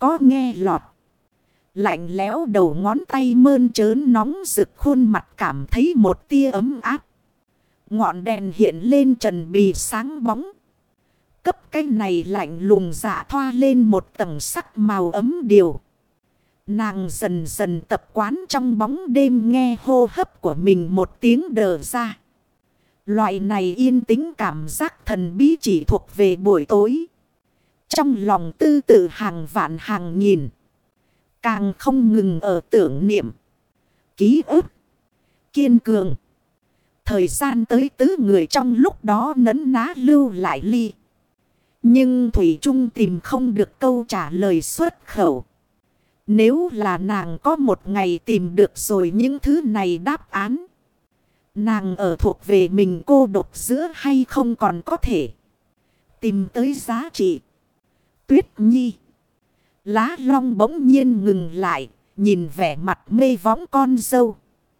có nghe lọt. Lạnh lẽo đầu ngón tay mơn trớn nóng rực khuôn mặt cảm thấy một tia ấm áp. Ngọn đèn hiện lên trần bì sáng bóng. Cấp cái này lạnh lùng dạ thoa lên một tầng sắc màu ấm điều. Nàng dần dần tập quán trong bóng đêm nghe hô hấp của mình một tiếng đờ ra. Loại này yên tĩnh cảm giác thần bí chỉ thuộc về buổi tối. Trong lòng tư tự hàng vạn hàng nghìn. Càng không ngừng ở tưởng niệm. Ký ức. Kiên cường. Thời gian tới tứ người trong lúc đó nấn ná lưu lại ly. Nhưng Thủy Trung tìm không được câu trả lời xuất khẩu. Nếu là nàng có một ngày tìm được rồi những thứ này đáp án. Nàng ở thuộc về mình cô độc giữa hay không còn có thể tìm tới giá trị. Tuyết Nhi. Lá Long bỗng nhiên ngừng lại, nhìn vẻ mặt mê võng con dâu.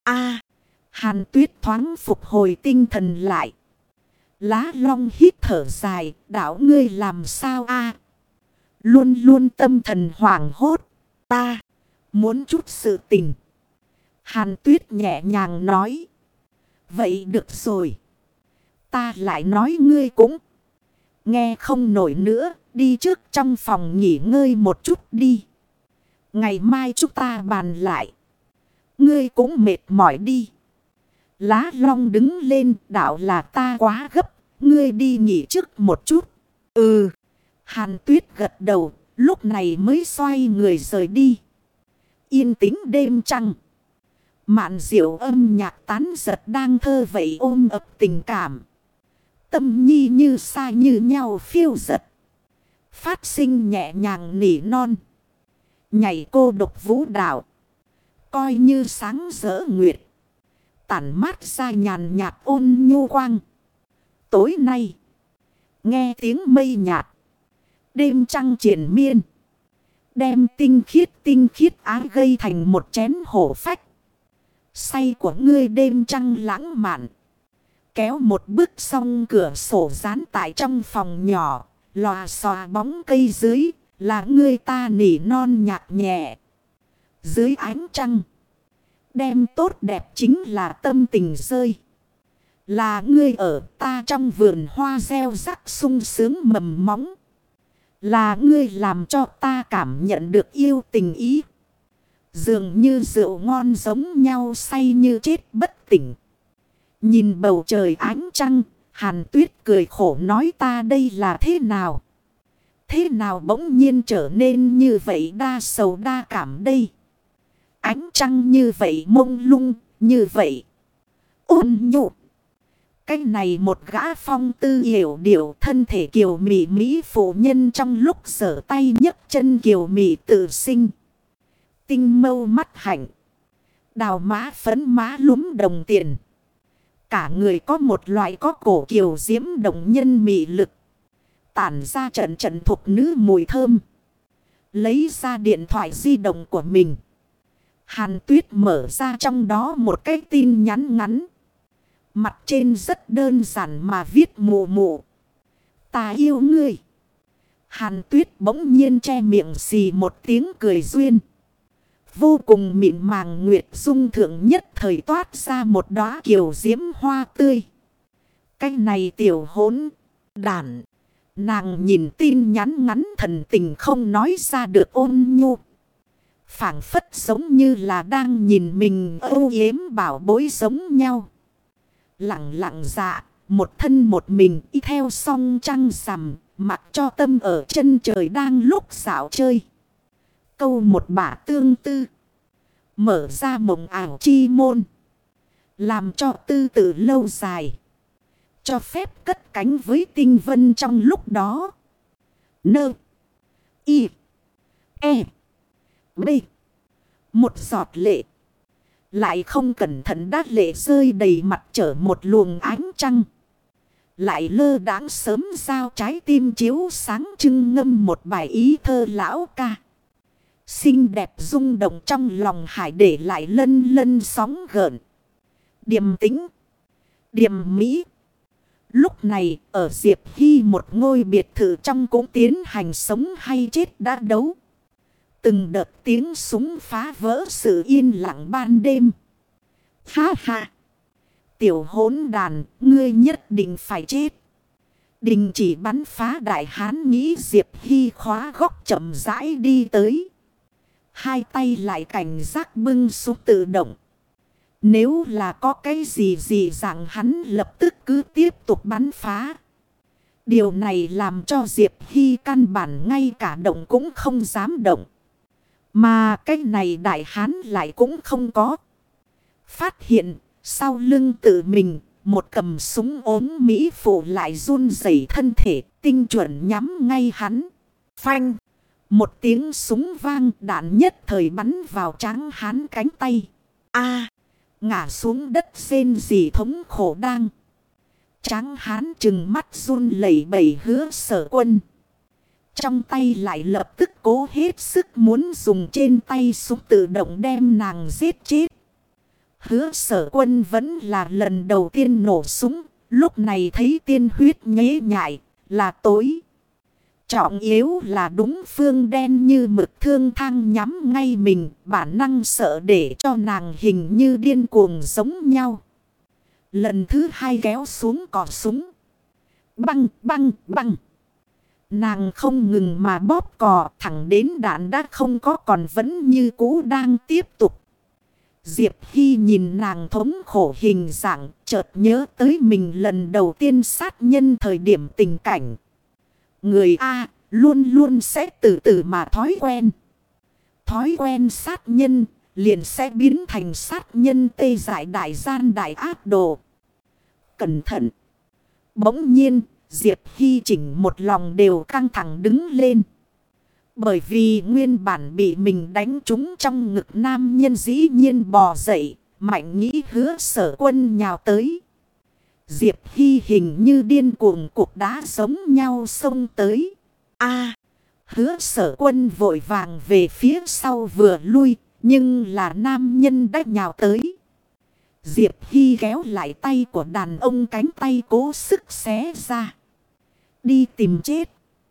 Hàn Tuyết thoáng phục hồi tinh thần lại. Lá Long hít thở dài, đạo ngươi làm sao Luôn luôn tâm thần hoảng hốt. Ta muốn chút sự tình. Hàn Tuyết nhẹ nhàng nói. Vậy được rồi. Ta lại nói ngươi cũng nghe không nổi nữa. Đi trước trong phòng nghỉ ngơi một chút đi. Ngày mai chúng ta bàn lại. Ngươi cũng mệt mỏi đi. Lá Long đứng lên, đạo là ta quá gấp. Ngươi đi nghỉ trước một chút. Hàn Tuyết gật đầu, lúc này mới xoay người rời đi. Yên tĩnh đêm trăng. Mạn diệu âm nhạc tán giật đang thơ vậy ôm ập tình cảm. Tâm nhi như xa như nhau phiêu giật. Phát sinh nhẹ nhàng nỉ non. Nhảy cô độc vũ đạo. Coi như sáng rỡ nguyệt. Tản mát ra nhàn nhạt ôn nhu quang. Tối nay. Nghe tiếng mây nhạt. Đêm trăng triển miên. Đem tinh khiết ái gây thành một chén hổ phách. Say của ngươi đêm trăng lãng mạn. Kéo một bước xong cửa sổ dán tại trong phòng nhỏ. Lòa xòa bóng cây dưới. Là ngươi ta nỉ non nhạc nhẹ. Dưới ánh trăng. Đem tốt đẹp chính là tâm tình rơi. Là ngươi ở ta trong vườn hoa gieo rắc sung sướng mầm móng. Là ngươi làm cho ta cảm nhận được yêu tình ý. Dường như rượu ngon giống nhau say như chết bất tỉnh. Nhìn bầu trời ánh trăng, Hàn Tuyết cười khổ nói ta đây là thế nào? Thế nào bỗng nhiên trở nên như vậy đa sầu đa cảm đây? Ánh trăng như vậy mông lung, như vậy ôn nhu. Cái này một gã phong tư hiểu điệu thân thể kiều mị mỹ phụ nhân trong lúc giở tay nhấc chân kiều mị tự sinh. Tinh mâu mắt hạnh. Đào má phấn má lúm đồng tiền. Cả người có một loại có cổ kiều diễm động nhân mị lực. Tản ra trận trận thục nữ mùi thơm. Lấy ra điện thoại di động của mình. Hàn Tuyết mở ra trong đó một cái tin nhắn ngắn. Mặt trên rất đơn giản mà viết mù mù. Ta yêu ngươi. Hàn Tuyết bỗng nhiên che miệng xì một tiếng cười duyên. Vô cùng mịn màng nguyệt dung thượng nhất thời toát ra một đóa kiều diễm hoa tươi. Cái này tiểu hỗn đản. Nàng nhìn tin nhắn ngắn thần tình không nói ra được ôn nhu. Phảng phất giống như là đang nhìn mình âu yếm bảo bối giống nhau. Lặng lặng dạ, một thân một mình y theo song trăng rằm, mặc cho tâm ở chân trời đang lúc dạo chơi. Câu một bả tương tư. Mở ra mộng ảo chi môn. Làm cho tư tự lâu dài. Cho phép cất cánh với tinh vân trong lúc đó. Nơ. Y. E. B. Một giọt lệ. Lại không cẩn thận đát lệ rơi đầy mặt trở một luồng ánh trăng. Lại lơ đãng sớm giao trái tim chiếu sáng trưng ngâm một bài ý thơ lão ca. Xinh đẹp rung động trong lòng hải để lại lân lân sóng gợn. Điềm tĩnh. Điềm mỹ. Lúc này ở Diệp Hy một ngôi biệt thự trong cũng tiến hành sống hay chết đã đấu. Từng đợt tiếng súng phá vỡ sự yên lặng ban đêm. Ha ha! Tiểu hỗn đàn, ngươi nhất định phải chết. Đình chỉ bắn phá đại hán nghĩ Diệp Hy khóa góc chậm rãi đi tới. Hai tay lại cảnh giác bưng súng tự động. Nếu là có cái gì rằng hắn lập tức cứ tiếp tục bắn phá. Điều này làm cho Diệp Hy căn bản ngay cả động cũng không dám động. Mà cái này đại hán lại cũng không có. Phát hiện sau lưng tự mình, một cầm súng ốm mỹ phụ lại run rẩy thân thể tinh chuẩn nhắm ngay hắn. Phanh! Một tiếng súng vang, đạn nhất thời bắn vào tráng hán cánh tay. A! Ngã xuống đất rên rỉ thống khổ đang. Tráng hán trừng mắt run lẩy bẩy Hứa Sở Quân. Trong tay lại lập tức cố hết sức muốn dùng trên tay súng tự động đem nàng giết chết. Hứa Sở Quân vẫn là lần đầu tiên nổ súng. Lúc này thấy tiên huyết nhễ nhại là tối. Trọng yếu là đúng phương đen như mực thương thang nhắm ngay mình. Bản năng sợ để cho nàng hình như điên cuồng giống nhau. Lần thứ hai kéo xuống cò súng. Băng băng băng. Nàng không ngừng mà bóp cò thẳng đến đạn đã không có còn vẫn như cũ đang tiếp tục. Diệp Hy nhìn nàng thống khổ hình dạng chợt nhớ tới mình lần đầu tiên sát nhân thời điểm tình cảnh. Người A luôn luôn sẽ từ từ mà thói quen. Thói quen sát nhân liền sẽ biến thành sát nhân tê dại đại gian đại ác đồ. Cẩn thận! Bỗng nhiên Diệp Hy chỉnh một lòng đều căng thẳng đứng lên. Bởi vì nguyên bản bị mình đánh trúng trong ngực nam nhân dĩ nhiên bò dậy, mạnh nghĩ Hứa Sở Quân nhào tới. Diệp Hy hình như điên cuồng cục đá giống nhau xông tới. A! Hứa Sở Quân vội vàng về phía sau vừa lui, nhưng là nam nhân đã nhào tới. Diệp Hy kéo lại tay của đàn ông cánh tay cố sức xé ra. Đi tìm chết.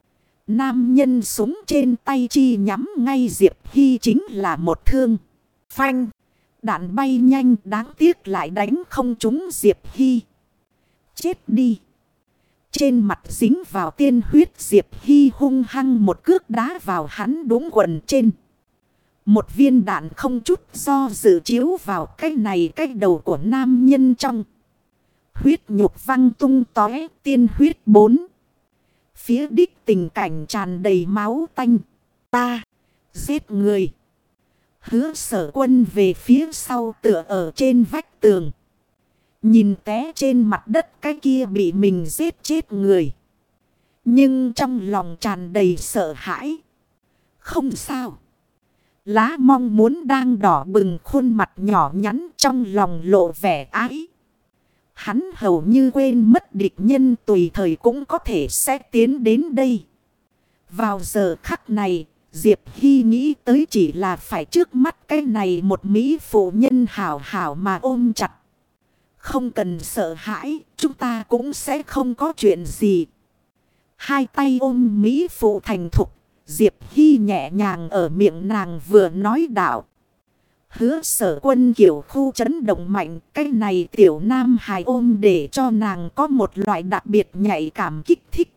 Nam nhân súng trên tay chi nhắm ngay Diệp Hy chính là một thương. Phanh. Đạn bay nhanh đáng tiếc lại đánh không trúng Diệp Hy. Chết đi. Trên mặt dính vào tiên huyết Diệp Hy hung hăng một cước đá vào hắn đúng quần trên. Một viên đạn không chút do dự chiếu vào cái này cái đầu của nam nhân trong. Huyết nhục văng tung tóe tiên huyết 4. Phía đích tình cảnh tràn đầy máu tanh. Ta giết người. Hứa Sở Quân về phía sau tựa ở trên vách tường. Nhìn té trên mặt đất cái kia bị mình giết chết người. Nhưng trong lòng tràn đầy sợ hãi. Không sao. Lá mong muốn đang đỏ bừng khuôn mặt nhỏ nhắn trong lòng lộ vẻ ái. Hắn hầu như quên mất địch nhân tùy thời cũng có thể sẽ tiến đến đây. Vào giờ khắc này, Diệp Hy nghĩ tới chỉ là phải trước mắt cái này một mỹ phụ nhân hảo hảo mà ôm chặt. Không cần sợ hãi, chúng ta cũng sẽ không có chuyện gì. Hai tay ôm mỹ phụ thành thục, Diệp Hy nhẹ nhàng ở miệng nàng vừa nói đạo. Hứa Sở Quân kiểu khu chấn động mạnh, cái này tiểu nam hài ôm để cho nàng có một loại đặc biệt nhạy cảm kích thích.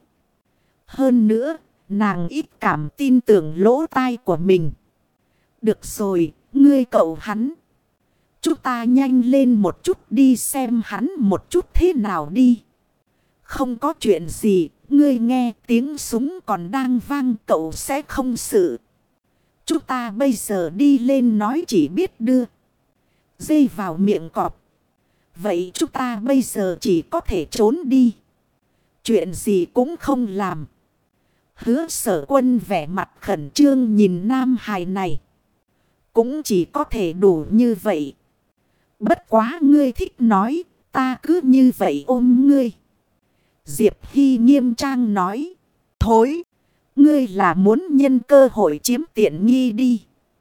Hơn nữa, nàng ít cảm tin tưởng lỗ tai của mình. Được rồi, ngươi cậu hắn. Chúng ta nhanh lên một chút đi xem hắn một chút thế nào đi. Không có chuyện gì, ngươi nghe tiếng súng còn đang vang cậu sẽ không xử. Chúng ta bây giờ đi lên nói chỉ biết đưa dây vào miệng cọp. Vậy chúng ta bây giờ chỉ có thể trốn đi. Chuyện gì cũng không làm. Hứa Sở Quân vẻ mặt khẩn trương nhìn nam hài này. Cũng chỉ có thể đủ như vậy. Bất quá ngươi thích nói, ta cứ như vậy ôm ngươi. Diệp Hy nghiêm trang nói. Thối, ngươi là muốn nhân cơ hội chiếm tiện nghi đi.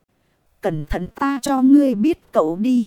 Cẩn thận ta cho ngươi biết cậu đi.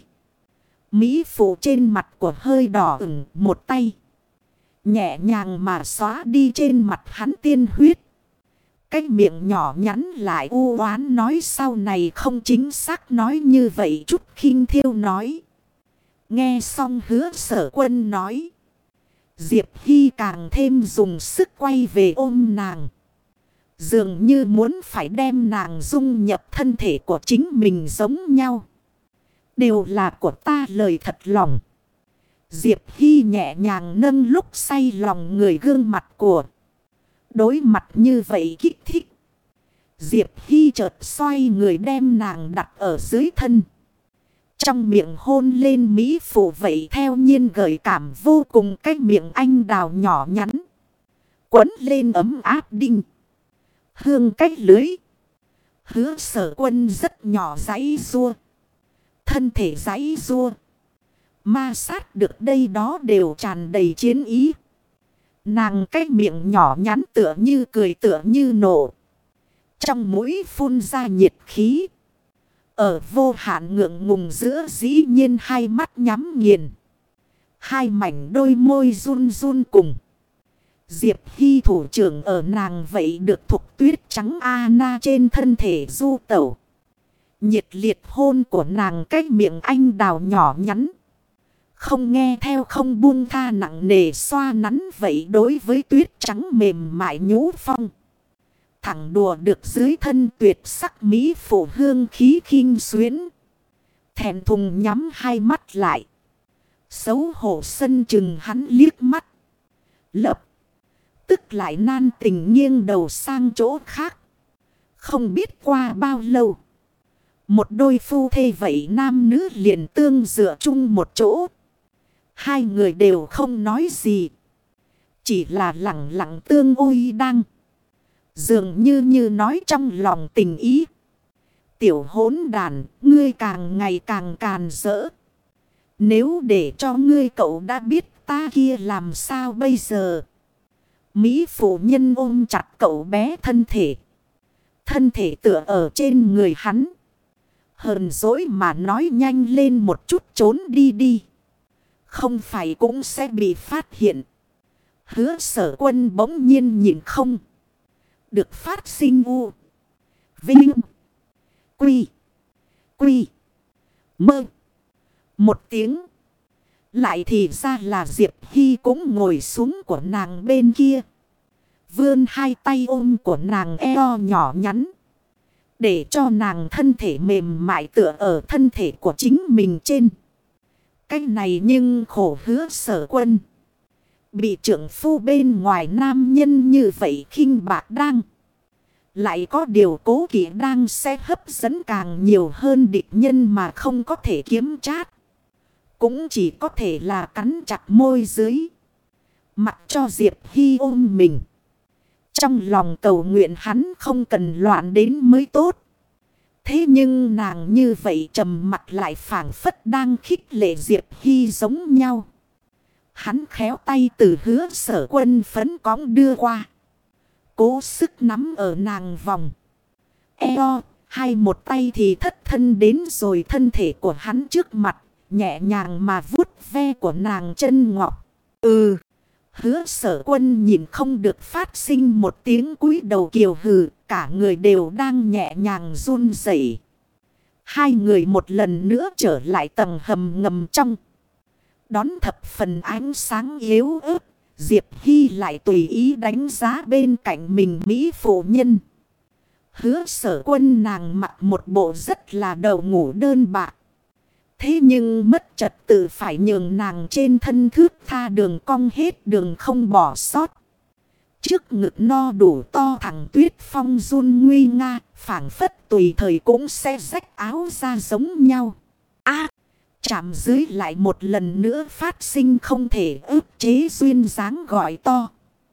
Mỹ phụ trên mặt của hơi đỏ ửng một tay. Nhẹ nhàng mà xóa đi trên mặt hắn tiên huyết. cái miệng nhỏ nhắn lại u oán nói sau này không chính xác nói như vậy chút khinh thiêu nói. Nghe xong Hứa Sở Quân nói. Diệp Hy càng thêm dùng sức quay về ôm nàng. Dường như muốn phải đem nàng dung nhập thân thể của chính mình giống nhau. Đều là của ta lời thật lòng. Diệp Hy nhẹ nhàng nâng lúc say lòng người gương mặt của. Đối mặt như vậy kích thích. Diệp Hy chợt xoay người đem nàng đặt ở dưới thân. Trong miệng hôn lên mỹ phụ vậy theo nhiên gợi cảm vô cùng cái miệng anh đào nhỏ nhắn. Quấn lên ấm áp đinh. Hương cách lưới. Hứa Sở Quân rất nhỏ giãy giụa. Thân thể giãy giụa. Ma sát được đây đó đều tràn đầy chiến ý. Nàng cái miệng nhỏ nhắn tựa như cười tựa như nổ. Trong mũi phun ra nhiệt khí. Ở vô hạn ngượng ngùng giữa dĩ nhiên hai mắt nhắm nghiền. Hai mảnh đôi môi run run cùng. Diệp Hy thủ trưởng ở nàng vậy được thục tuyết trắng Anna trên thân thể du tẩu. Nhiệt liệt hôn của nàng cái miệng anh đào nhỏ nhắn. Không nghe theo không buông tha nặng nề xoa nắn vậy đối với tuyết trắng mềm mại nhũ phong. Thẳng đùa được dưới thân tuyệt sắc mỹ phụ hương khí khinh xuyến. Thẹn thùng nhắm hai mắt lại. Xấu hổ sân chừng hắn liếc mắt. Lập tức lại nan tình nghiêng đầu sang chỗ khác. Không biết qua bao lâu. Một đôi phu thê vậy nam nữ liền tương dựa chung một chỗ. Hai người đều không nói gì. Chỉ là lặng lặng tương ôi đang. Dường như nói trong lòng tình ý. Tiểu hỗn đàn, ngươi càng ngày càng càn rỡ. Nếu để cho ngươi cậu đã biết ta kia làm sao bây giờ. Mỹ phụ nhân ôm chặt cậu bé thân thể. Thân thể tựa ở trên người hắn. Hờn dỗi mà nói nhanh lên một chút trốn đi đi. Không phải cũng sẽ bị phát hiện. Hứa Sở Quân bỗng nhiên nhìn không. Được phát sinh u. Vinh. Quy. Quy. Mơ. Một tiếng. Lại thì ra là Diệp Hy cũng ngồi xuống của nàng bên kia. Vươn hai tay ôm của nàng eo nhỏ nhắn. Để cho nàng thân thể mềm mại tựa ở thân thể của chính mình trên. Cái này nhưng khổ Hứa Sở Quân. Bị trưởng phu bên ngoài nam nhân như vậy khinh bạc đang. Lại có điều cố kỵ đang sẽ hấp dẫn càng nhiều hơn địch nhân mà không có thể kiếm chát. Cũng chỉ có thể là cắn chặt môi dưới. Mặc cho Diệp Hy ôm mình. Trong lòng cầu nguyện hắn không cần loạn đến mới tốt. Thế nhưng nàng như vậy trầm mặt lại phảng phất đang khích lệ Diệp Hy giống nhau. Hắn khéo tay từ Hứa Sở Quân phấn cõng đưa qua. Cố sức nắm ở nàng vòng. Eo, hay một tay thì thất thân đến rồi thân thể của hắn trước mặt. Nhẹ nhàng mà vuốt ve của nàng chân ngọc. Hứa Sở Quân nhìn không được phát sinh một tiếng cúi đầu kiều hừ. Cả người đều đang nhẹ nhàng run rẩy. Hai người một lần nữa trở lại tầng hầm ngầm trong. Đón thập phần ánh sáng yếu ớt. Diệp Hy lại tùy ý đánh giá bên cạnh mình mỹ phụ nhân. Hứa Sở Quân nàng mặc một bộ rất là đầu ngủ đơn bạc. Thế nhưng mất trật tự phải nhường nàng trên thân thước tha đường cong hết đường không bỏ sót. Trước ngực no đủ to thẳng tuyết phong run nguy nga, phảng phất tùy thời cũng sẽ rách áo ra giống nhau. Chạm dưới lại một lần nữa phát sinh không thể ức chế duyên dáng gọi to.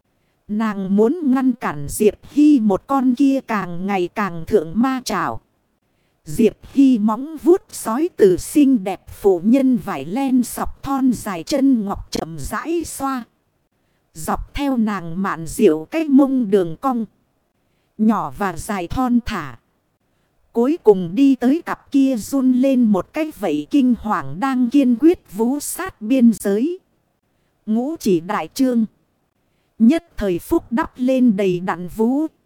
Nàng muốn ngăn cản Diệp Hy một con kia càng ngày càng thượng ma trảo. Diệp Hy móng vuốt sói từ xinh đẹp phụ nhân vải len sọc thon dài chân ngọc chậm rãi xoa. Dọc theo nàng mạn diệu cái mông đường cong. Nhỏ và dài thon thả. Cuối cùng đi tới cặp kia run lên một cái vẫy kinh hoàng đang kiên quyết vũ sát biên giới. Ngũ chỉ đại trương. Nhất thời phúc đắp lên đầy đặn vũ.